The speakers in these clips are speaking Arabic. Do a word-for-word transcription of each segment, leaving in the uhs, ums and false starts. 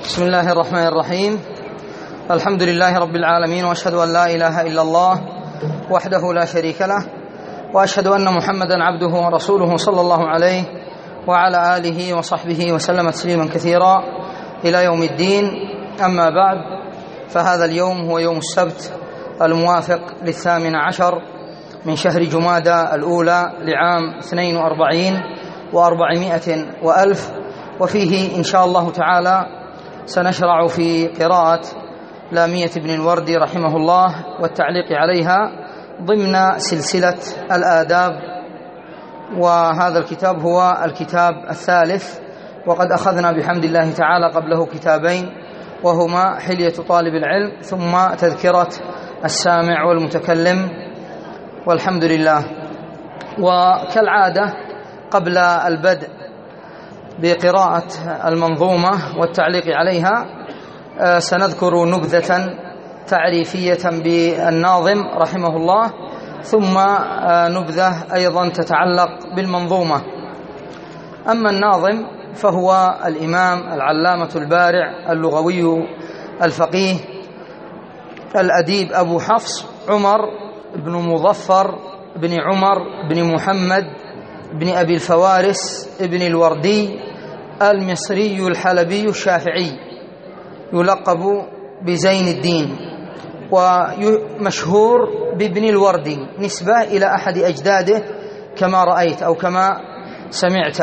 بسم الله الرحمن الرحيم. الحمد لله رب العالمين، وأشهد أن لا إله إلا الله وحده لا شريك له، وأشهد أن محمدا عبده ورسوله صلى الله عليه وعلى آله وصحبه وسلم تسليما كثيرا إلى يوم الدين. أما بعد، فهذا اليوم هو يوم السبت الموافق للثامن عشر من شهر جمادى الأولى لعام اثنين وأربعين وأربعمائة وألف، وفيه إن شاء الله تعالى سنشرع في قراءة لامية بن الوردي رحمه الله والتعليق عليها ضمن سلسلة الآداب، وهذا الكتاب هو الكتاب الثالث، وقد أخذنا بحمد الله تعالى قبله كتابين، وهما حلية طالب العلم ثم تذكرة السامع والمتكلم، والحمد لله. وكالعادة قبل البدء بقراءة المنظومة والتعليق عليها سنذكر نبذة تعريفية بالناظم رحمه الله، ثم نبذة أيضا تتعلق بالمنظومة. أما الناظم فهو الإمام العلامة البارع اللغوي الفقيه الأديب أبو حفص عمر بن مظفر بن عمر بن محمد بن أبي الفوارس بن الوردي المصري الحلبي الشافعي، يلقب بزين الدين، ومشهور بابن الوردي نسبة إلى أحد أجداده كما رأيت أو كما سمعت.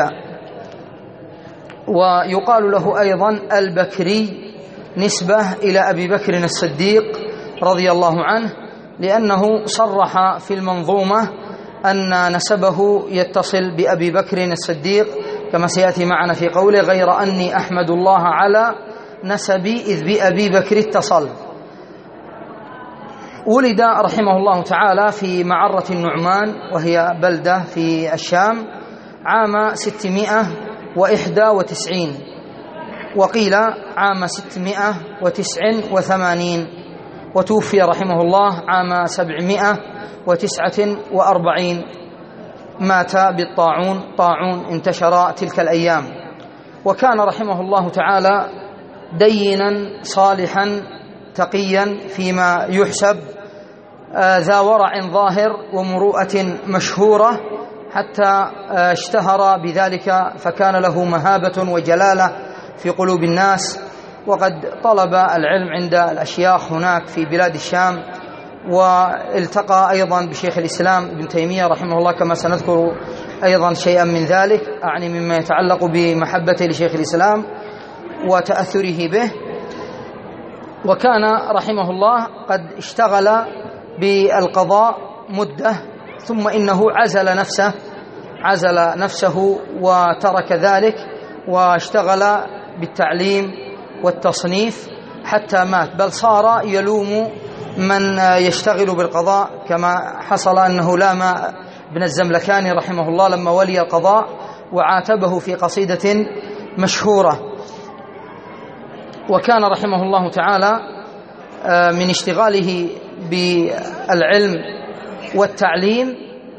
ويقال له أيضا البكري نسبة إلى أبي بكر الصديق رضي الله عنه، لأنه صرح في المنظومة أن نسبه يتصل بأبي بكر الصديق كما سيأتي معنا في قوله: غير أني أحمد الله على نسبي إذ بأبي بكر اتصل. ولد رحمه الله تعالى في معرة النعمان، وهي بلدة في الشام، عام ستمائة وإحدى وتسعين، وقيل عام ستمائة وتسع وثمانين، وتوفي رحمه الله عام سبعمائة وتسعة وأربعين، مات بالطاعون، طاعون انتشر تلك الأيام. وكان رحمه الله تعالى دينا صالحا تقيا فيما يحسب، ذا ورع ظاهر ومروءة مشهورة، حتى اشتهر بذلك، فكان له مهابة وجلالة في قلوب الناس. وقد طلب العلم عند الأشياخ هناك في بلاد الشام، والتقى أيضا بشيخ الإسلام ابن تيمية رحمه الله، كما سنذكر أيضا شيئا من ذلك، أعني مما يتعلق بمحبته لشيخ الإسلام وتأثره به. وكان رحمه الله قد اشتغل بالقضاء مدة، ثم إنه عزل نفسه عزل نفسه وترك ذلك، واشتغل بالتعليم والتصنيف حتى مات، بل صار يلوم من يشتغل بالقضاء، كما حصل أنه لام ابن الزملكاني رحمه الله لما ولي القضاء وعاتبه في قصيدة مشهورة. وكان رحمه الله تعالى من اشتغاله بالعلم والتعليم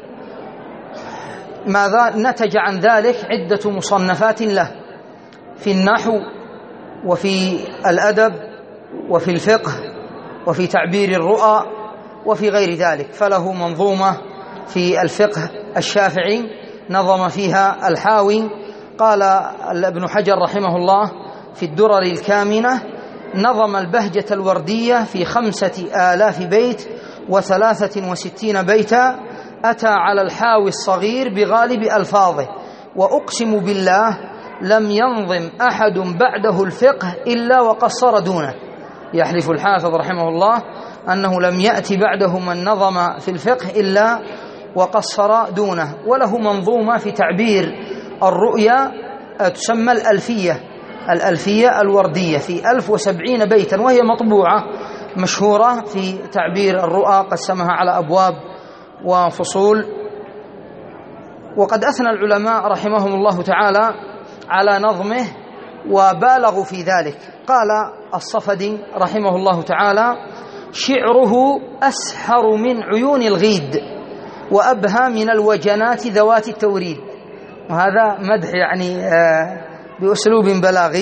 ماذا نتج عن ذلك عدة مصنفات له في النحو وفي الأدب وفي الفقه وفي تعبير الرؤى وفي غير ذلك. فله منظومة في الفقه الشافعي نظم فيها الحاوي. قال ابن حجر رحمه الله في الدرر الكامنة: نظم البهجة الوردية في خمسة آلاف بيت وثلاثة وستين بيتا، أتى على الحاوي الصغير بغالب ألفاظه، وأقسم بالله لم ينظم أحد بعده الفقه إلا وقصر دونه. يحلف الحافظ رحمه الله أنه لم يأتي بعده من نظم في الفقه إلا وقصر دونه. وله منظومة في تعبير الرؤيا تسمى الألفية الألفية الوردية في ألف وسبعين بيتا، وهي مطبوعة مشهورة في تعبير الرؤى، قسمها على أبواب وفصول. وقد أثنى العلماء رحمهم الله تعالى على نظمه وبالغوا في ذلك. قال الصفدي رحمه الله تعالى: شعره أسحر من عيون الغيد، وأبهى من الوجنات ذوات التوريد. وهذا مدح يعني بأسلوب بلاغي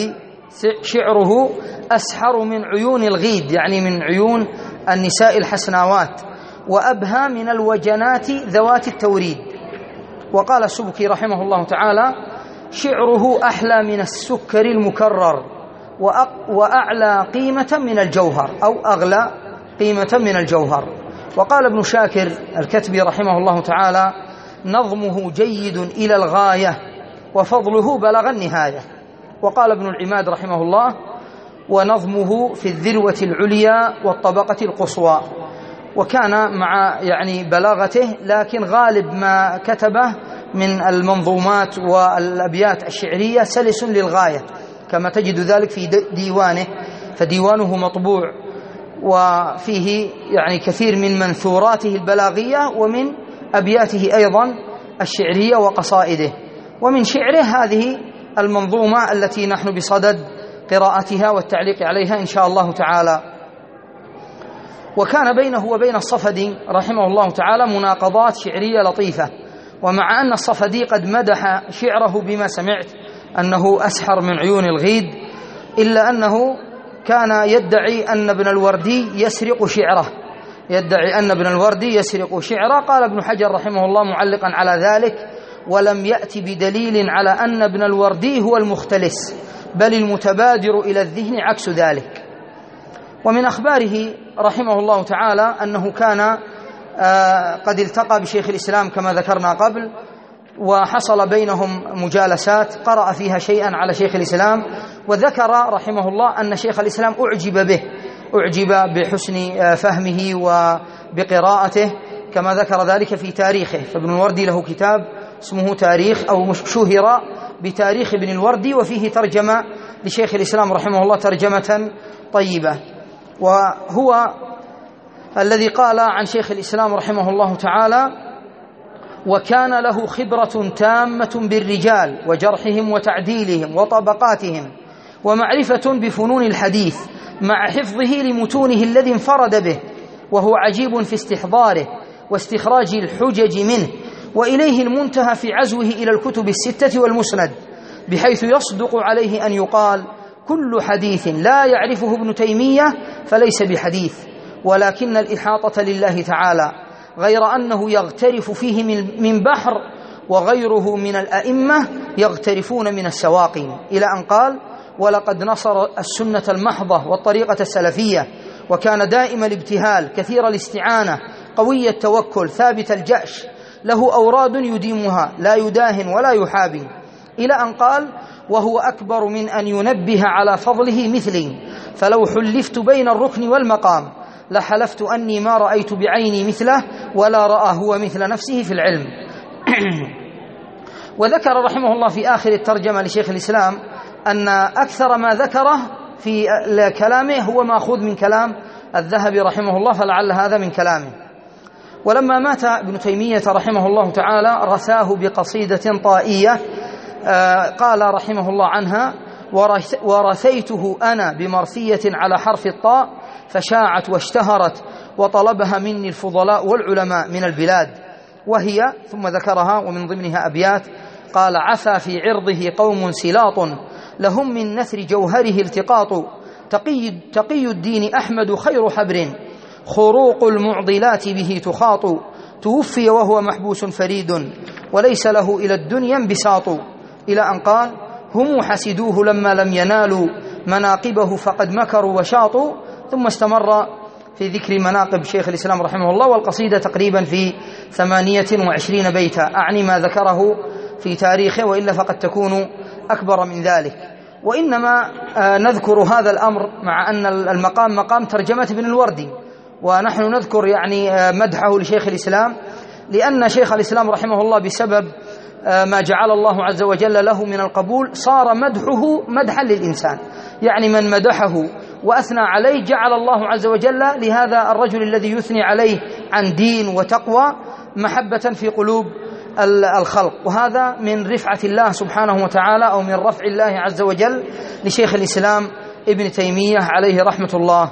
شعره أسحر من عيون الغيد، يعني من عيون النساء الحسناوات، وأبهى من الوجنات ذوات التوريد. وقال السبكي رحمه الله تعالى: شعره أحلى من السكر المكرر وأعلى قيمة من الجوهر، أو أغلى قيمة من الجوهر. وقال ابن شاكر الكتبي رحمه الله تعالى: نظمه جيد إلى الغاية وفضله بلغ النهاية. وقال ابن العماد رحمه الله: ونظمه في الذروة العليا والطبقة القصوى. وكان مع يعني بلاغته، لكن غالب ما كتبه من المنظومات والأبيات الشعرية سلس للغاية، كما تجد ذلك في ديوانه، فديوانه مطبوع وفيه يعني كثير من منثوراته البلاغية ومن أبياته أيضا الشعرية وقصائده. ومن شعره هذه المنظومة التي نحن بصدد قراءتها والتعليق عليها إن شاء الله تعالى. وكان بينه وبين الصفدي رحمه الله تعالى مناقضات شعرية لطيفة، ومع أن الصفدي قد مدح شعره بما سمعت أنه أسحر من عيون الغيد، إلا أنه كان يدعي أن ابن الوردي يسرق شعره يدعي أن ابن الوردي يسرق شعره. قال ابن حجر رحمه الله معلقا على ذلك: ولم يأتي بدليل على أن ابن الوردي هو المختلس، بل المتبادر إلى الذهن عكس ذلك. ومن أخباره رحمه الله تعالى أنه كان قد التقى بشيخ الإسلام كما ذكرنا قبل، وحصل بينهم مجالسات قرأ فيها شيئا على شيخ الإسلام، وذكر رحمه الله أن شيخ الإسلام أعجب به أعجب بحسن فهمه وبقراءته، كما ذكر ذلك في تاريخه. فابن الوردي له كتاب اسمه تاريخ، أو شهر بتاريخ ابن الوردي، وفيه ترجمة لشيخ الإسلام رحمه الله ترجمة طيبة. وهو الذي قال عن شيخ الإسلام رحمه الله تعالى: وكان له خبرة تامة بالرجال وجرحهم وتعديلهم وطبقاتهم، ومعرفة بفنون الحديث، مع حفظه لمتونه الذي انفرد به، وهو عجيب في استحضاره واستخراج الحجج منه، وإليه المنتهى في عزوه إلى الكتب الستة والمسند، بحيث يصدق عليه أن يقال: كل حديث لا يعرفه ابن تيمية فليس بحديث، ولكن الإحاطة لله تعالى، غير أنه يغترف فيه من بحر، وغيره من الأئمة يغترفون من السواقين، إلى أن قال: ولقد نصر السنة المحضة والطريقة السلفية، وكان دائم الابتهال كثير الاستعانة قوي التوكل ثابت الجأش، له أوراد يديمها لا يداهن ولا يحابي، إلى أن قال: وهو أكبر من أن ينبه على فضله مثلي، فلو حلفت بين الركن والمقام لحلفت أني ما رأيت بعيني مثله ولا رأى هو مثل نفسه في العلم. وذكر رحمه الله في آخر الترجمة لشيخ الإسلام أن أكثر ما ذكره في كلامه هو مأخوذ من كلام الذهبي رحمه الله، فلعل هذا من كلامه. ولما مات ابن تيمية رحمه الله تعالى رثاه بقصيدة طائية قال رحمه الله عنها: ورثيته أنا بمرثية على حرف الطاء، فشاعت واشتهرت، وطلبها مني الفضلاء والعلماء من البلاد. وهي، ثم ذكرها ومن ضمنها أبيات، قال: عفا في عرضه قوم سلاط، لهم من نثر جوهره التقاط، تقي, تقي الدين أحمد خير حبر، خروق المعضلات به تخاط، توفي وهو محبوس فريد، وليس له إلى الدنيا انبساط، إلى أن قال: هم حسدوه لما لم ينالوا مناقبه فقد مكروا وشاطوا. ثم استمر في ذكر مناقب شيخ الإسلام رحمه الله، والقصيدة تقريبا في ثمانية وعشرين بيتا، أعني ما ذكره في تاريخه، وإلا فقد تكون أكبر من ذلك. وإنما نذكر هذا الأمر مع أن المقام مقام ترجمة ابن الوردي، ونحن نذكر يعني مدحه لشيخ الإسلام، لأن شيخ الإسلام رحمه الله بسبب ما جعل الله عز وجل له من القبول صار مدحه مدحا للإنسان، يعني من مدحه وأثنى عليه جعل الله عز وجل لهذا الرجل الذي يثني عليه عن دين وتقوى محبة في قلوب الخلق. وهذا من رفعة الله سبحانه وتعالى، أو من رفع الله عز وجل لشيخ الإسلام ابن تيمية عليه رحمة الله.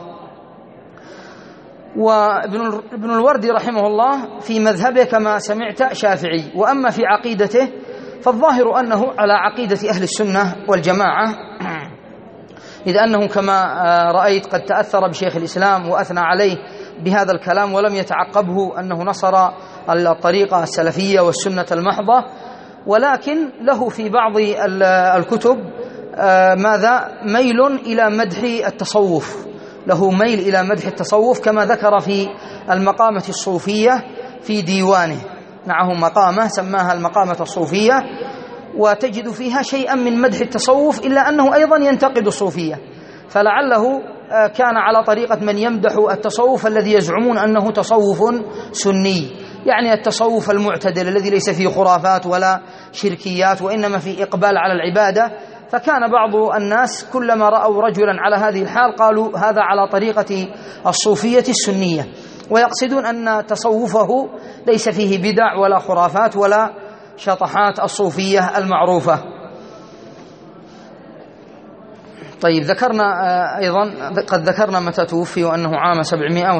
وابن الوردي رحمه الله في مذهبه كما سمعت شافعي، وأما في عقيدته فالظاهر أنه على عقيدة أهل السنة والجماعة، إذ أنه كما رأيت قد تأثر بشيخ الإسلام وأثنى عليه بهذا الكلام ولم يتعقبه أنه نصر الطريقة السلفية والسنة المحضة، ولكن له في بعض الكتب ماذا ميل إلى مدح التصوف، له ميل إلى مدح التصوف كما ذكر في المقامة الصوفية في ديوانه. معه مقامة سماها المقامة الصوفية، وتجد فيها شيئا من مدح التصوف إلا أنه أيضا ينتقد الصوفية، فلعله كان على طريقة من يمدح التصوف الذي يزعمون أنه تصوف سني، يعني التصوف المعتدل الذي ليس فيه خرافات ولا شركيات وإنما فيه إقبال على العبادة. فكان بعض الناس كلما رأوا رجلا على هذه الحال قالوا هذا على طريقة الصوفية السنية، ويقصدون أن تصوفه ليس فيه بدع ولا خرافات ولا شطحات الصوفية المعروفة. طيب ذكرنا أيضا قد ذكرنا متى توفي وأنه عام سبعمائة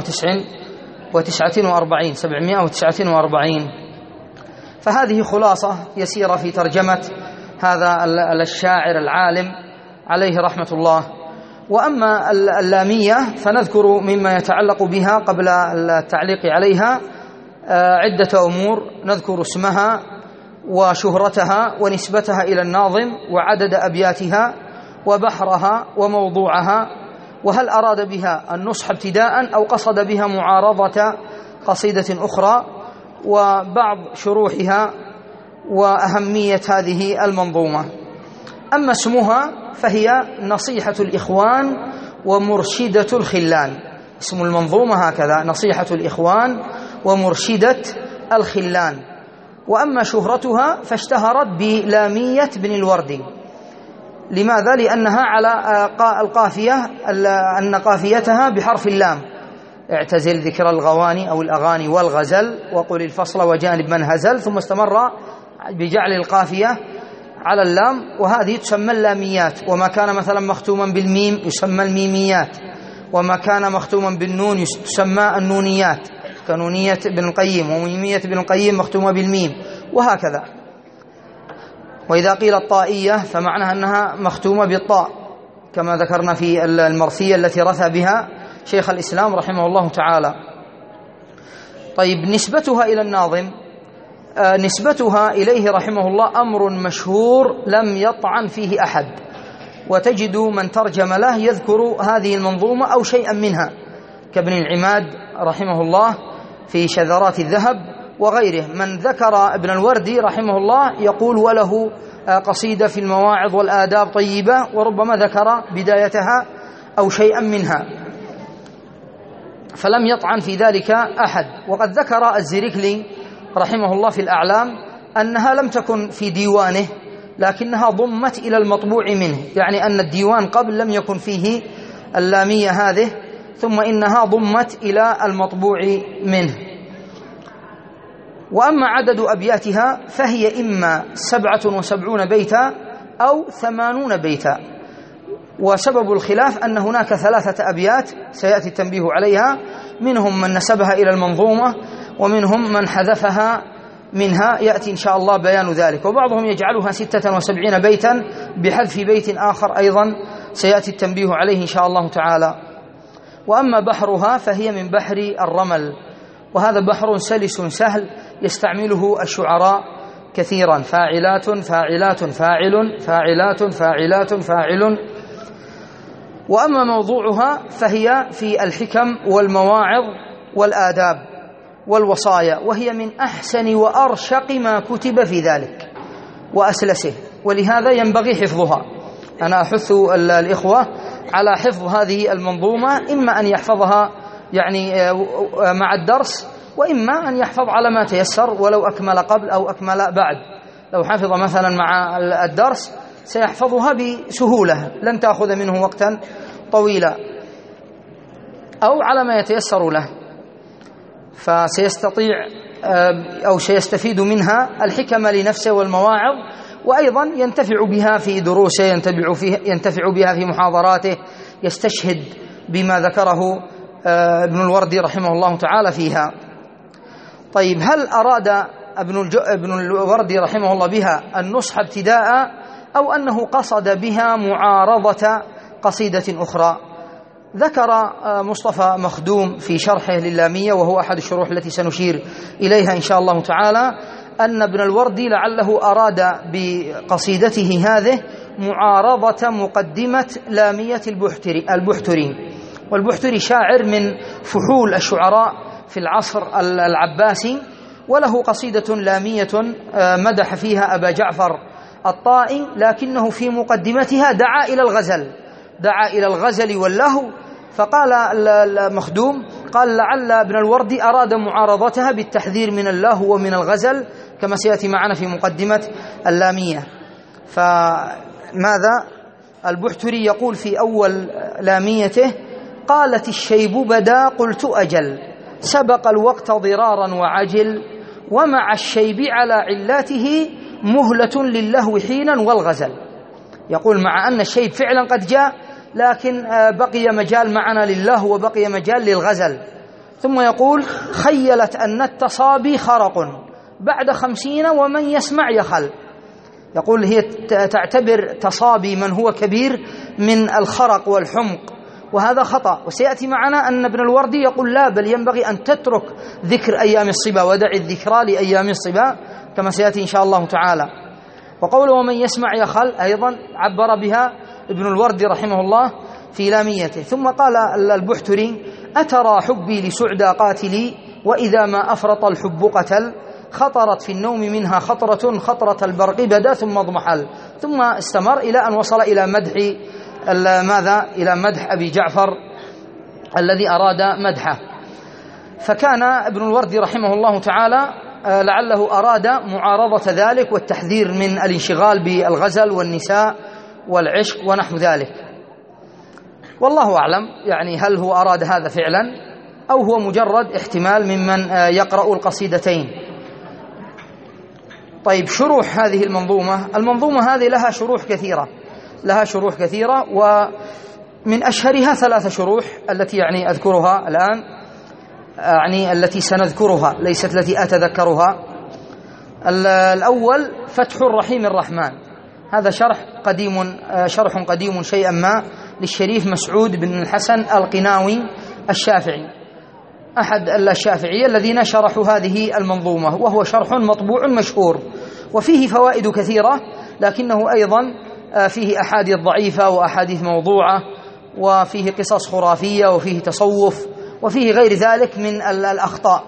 وتسعة وأربعين سبعمائة وتسعة وأربعين. فهذه خلاصة يسيرة في ترجمة هذا الشاعر العالم عليه رحمة الله. وأما اللامية فنذكر مما يتعلق بها قبل التعليق عليها عدة أمور، نذكر اسمها وشهرتها ونسبتها إلى الناظم وعدد أبياتها وبحرها وموضوعها، وهل أراد بها النصح ابتداء أو قصد بها معارضة قصيدة أخرى، وبعض شروحها وأهمية هذه المنظومة. أما اسمها فهي نصيحة الإخوان ومرشدة الخلان، اسم المنظومة هكذا، نصيحة الإخوان ومرشدة الخلان. وأما شهرتها فاشتهرت بلامية بن الوردي. لماذا؟ لأنها على القافية، أن قافيتها بحرف اللام، اعتزل ذكر الغواني أو الأغاني والغزل وقل الفصل وجانب من هزل، ثم استمر بجعل القافية على اللام، وهذه تسمى اللاميات. وما كان مثلا مختوما بالميم يسمى الميميات، وما كان مختوما بالنون تسمى النونيات كنونية ابن القيم، وميمية ابن القيم مختومة بالميم، وهكذا. وإذا قيل الطائية فمعناها أنها مختومة بالطاء كما ذكرنا في المرثية التي رثى بها شيخ الإسلام رحمه الله تعالى. طيب نسبتها إلى الناظم، آه نسبتها إليه رحمه الله أمر مشهور لم يطعن فيه أحد، وتجد من ترجم له يذكر هذه المنظومة أو شيئا منها كابن العماد رحمه الله في شذرات الذهب وغيره. من ذكر ابن الوردي رحمه الله يقول وله قصيدة في المواعظ والآداب طيبة، وربما ذكر بدايتها أو شيئا منها، فلم يطعن في ذلك أحد. وقد ذكر الزركلي رحمه الله في الأعلام أنها لم تكن في ديوانه لكنها ضمت إلى المطبوع منه، يعني أن الديوان قبل لم يكن فيه اللامية هذه، ثم إنها ضمت إلى المطبوع منه. وأما عدد أبياتها فهي إما سبعة وسبعون بيتا أو ثمانون بيتا، وسبب الخلاف أن هناك ثلاثة أبيات سيأتي التنبيه عليها، منهم من نسبها إلى المنظومة ومنهم من حذفها منها، يأتي إن شاء الله بيان ذلك. وبعضهم يجعلها ستة وسبعين بيتا بحذف بيت آخر أيضا سيأتي التنبيه عليه إن شاء الله تعالى. وأما بحرها فهي من بحر الرمل، وهذا بحر سلس سهل يستعمله الشعراء كثيرا، فاعلات فاعلات فاعل فاعلات فاعلات فاعل. وأما موضوعها فهي في الحكم والمواعظ والآداب والوصايا، وهي من أحسن وأرشق ما كتب في ذلك وأسلسه، ولهذا ينبغي حفظها. أنا أحث الإخوة على حفظ هذه المنظومة، إما أن يحفظها يعني مع الدرس، وإما أن يحفظ على ما تيسر ولو أكمل قبل أو أكمل بعد. لو حفظ مثلا مع الدرس سيحفظها بسهولة لن تأخذ منه وقتا طويلا، أو على ما يتيسر له، فسيستطيع أو سيستفيد منها الحكم لنفسه والمواعظ، وأيضا ينتفع بها في دروسه، ينتفع, فيه ينتفع بها في محاضراته، يستشهد بما ذكره ابن الوردي رحمه الله تعالى فيها. طيب هل أراد ابن, ابن الوردي رحمه الله بها النصح ابتداء، أو أنه قصد بها معارضة قصيدة أخرى. ذكر مصطفى مخدوم في شرحه لللامية، وهو أحد الشروح التي سنشير إليها إن شاء الله تعالى، أن ابن الوردي لعله أراد بقصيدته هذه معارضة مقدمة لامية البحتري البحتري والبحتري شاعر من فحول الشعراء في العصر العباسي، وله قصيدة لامية مدح فيها أبا جعفر الطائي، لكنه في مقدمتها دعا إلى الغزل دعا إلى الغزل واللهو. فقال المخدوم قال لعل ابن الوردي أراد معارضتها بالتحذير من اللهو ومن الغزل، كما سيأتي معنا في مقدمة اللامية. فماذا البحتري يقول في أول لاميته؟ قالت الشيب بدا قلت أجل، سبق الوقت ضرارا وعجل، ومع الشيب على علاته مهلة للهو حينا والغزل. يقول مع أن الشيب فعلا قد جاء، لكن بقي مجال معنا للهو وبقي مجال للغزل. ثم يقول خيلت أن التصابي خرق بعد خمسين ومن يسمع يخل. يقول هي تعتبر تصابي من هو كبير من الخرق والحمق، وهذا خطأ. وسيأتي معنا أن ابن الوردي يقول لا، بل ينبغي أن تترك ذكر أيام الصبا ودع الذكرى لأيام الصبا، كما سيأتي إن شاء الله تعالى. وقوله ومن يسمع يخل أيضا عبر بها ابن الوردي رحمه الله في لاميته. ثم قال البحتري أترى حبي لسعدى قاتلي، وإذا ما أفرط الحب قتل، خطرت في النوم منها خطرة خطرة البرق بدا ثم اضمحل. ثم استمر إلى أن وصل إلى مدح ماذا إلى مدح أبي جعفر الذي أراد مدحه. فكان ابن الوردي رحمه الله تعالى لعله أراد معارضة ذلك والتحذير من الانشغال بالغزل والنساء والعشق ونحو ذلك. والله أعلم، يعني هل هو أراد هذا فعلا أو هو مجرد احتمال ممن يقرأ القصيدتين. طيب، شروح هذه المنظومة المنظومة هذه لها شروح كثيرة لها شروح كثيرة ومن أشهرها ثلاث شروح التي يعني أذكرها الآن، يعني التي سنذكرها ليست التي أتذكرها. الأول فتح الرحيم الرحمن، هذا شرح قديم شرح قديم شيئا ما للشريف مسعود بن الحسن القناوي الشافعي، أحد الشافعية الذين شرحوا هذه المنظومة، وهو شرح مطبوع مشهور وفيه فوائد كثيرة، لكنه أيضا فيه أحاديث ضعيفة وأحاديث موضوعة، وفيه قصص خرافية، وفيه تصوف، وفيه غير ذلك من الأخطاء.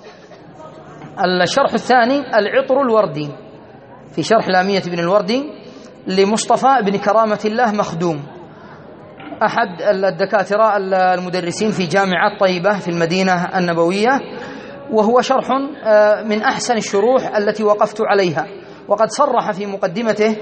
الشرح الثاني العطر الوردي، في شرح لامية بن الوردي لمصطفى بن كرامة الله مخدوم، أحد الدكاترة المدرسين في جامعة طيبة في المدينة النبوية، وهو شرح من أحسن الشروح التي وقفت عليها. وقد صرح في مقدمته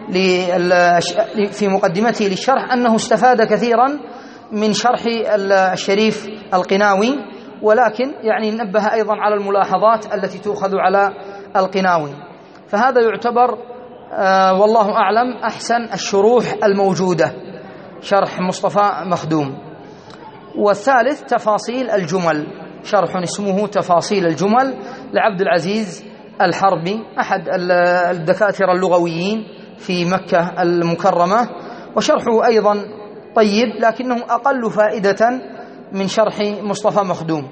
في مقدمته للشرح أنه استفاد كثيرا من شرح الشريف القناوي، ولكن يعني نبه أيضا على الملاحظات التي تؤخذ على القناوي. فهذا يعتبر والله أعلم أحسن الشروح الموجودة، شرح مصطفى مخدوم. والثالث تفاصيل الجمل، شرح اسمه تفاصيل الجمل لعبد العزيز الحربي، أحد الدكاترة اللغويين في مكة المكرمة، وشرحه أيضا طيب لكنه أقل فائدة من شرح مصطفى مخدوم.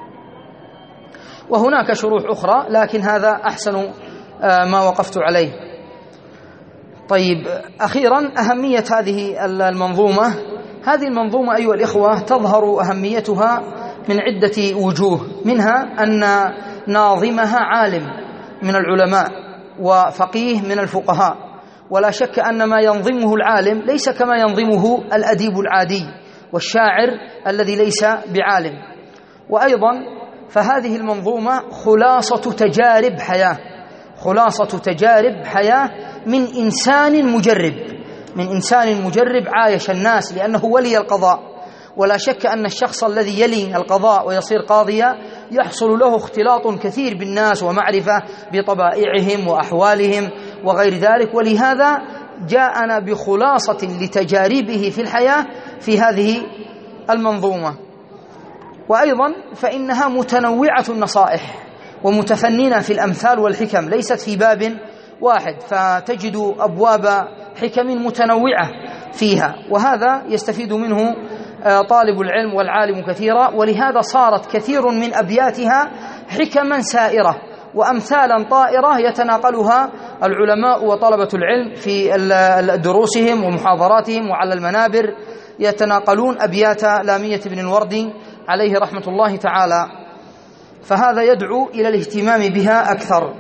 وهناك شروح أخرى لكن هذا أحسن ما وقفت عليه. طيب، أخيرا أهمية هذه المنظومة. هذه المنظومة أيها الإخوة تظهر أهميتها من عدة وجوه، منها أن ناظمها عالم من العلماء وفقيه من الفقهاء، ولا شك أن ما ينظمه العالم ليس كما ينظمه الأديب العادي والشاعر الذي ليس بعالم. وأيضا فهذه المنظومة خلاصة تجارب حياة خلاصة تجارب حياة من إنسان مجرب من إنسان مجرب عايش الناس، لأنه ولي القضاء، ولا شك أن الشخص الذي يلي القضاء ويصير قاضيا يحصل له اختلاط كثير بالناس ومعرفة بطبائعهم وأحوالهم وغير ذلك، ولهذا جاءنا بخلاصة لتجاربه في الحياة في هذه المنظومة. وأيضا فإنها متنوعة النصائح ومتفننة في الأمثال والحكم، ليست في باب واحد، فتجد أبواب حكم متنوعة فيها، وهذا يستفيد منه طالب العلم والعالم كثيرا، ولهذا صارت كثير من أبياتها حكما سائرة وأمثالا طائرة يتناقلها العلماء وطلبة العلم في دروسهم ومحاضراتهم وعلى المنابر، يتناقلون أبيات لامية بن الوردي عليه رحمة الله تعالى، فهذا يدعو إلى الاهتمام بها أكثر.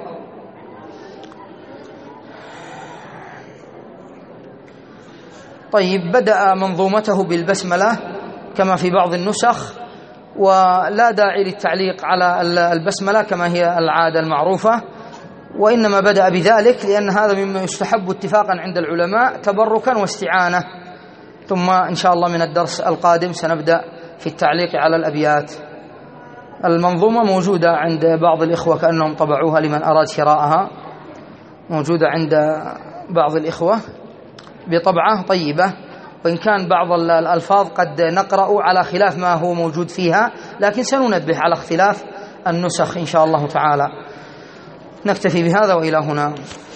طيب، بدأ منظومته بالبسملة كما في بعض النسخ، ولا داعي للتعليق على البسملة كما هي العادة المعروفة، وإنما بدأ بذلك لأن هذا مما يستحب اتفاقا عند العلماء تبركا واستعانة. ثم إن شاء الله من الدرس القادم سنبدأ في التعليق على الأبيات. المنظومة موجودة عند بعض الإخوة كأنهم طبعوها لمن أراد شراءها، موجودة عند بعض الإخوة بطبعة طيبة، وإن كان بعض الألفاظ قد نقرأ على خلاف ما هو موجود فيها، لكن سننبه على اختلاف النسخ إن شاء الله تعالى. نكتفي بهذا وإلى هنا.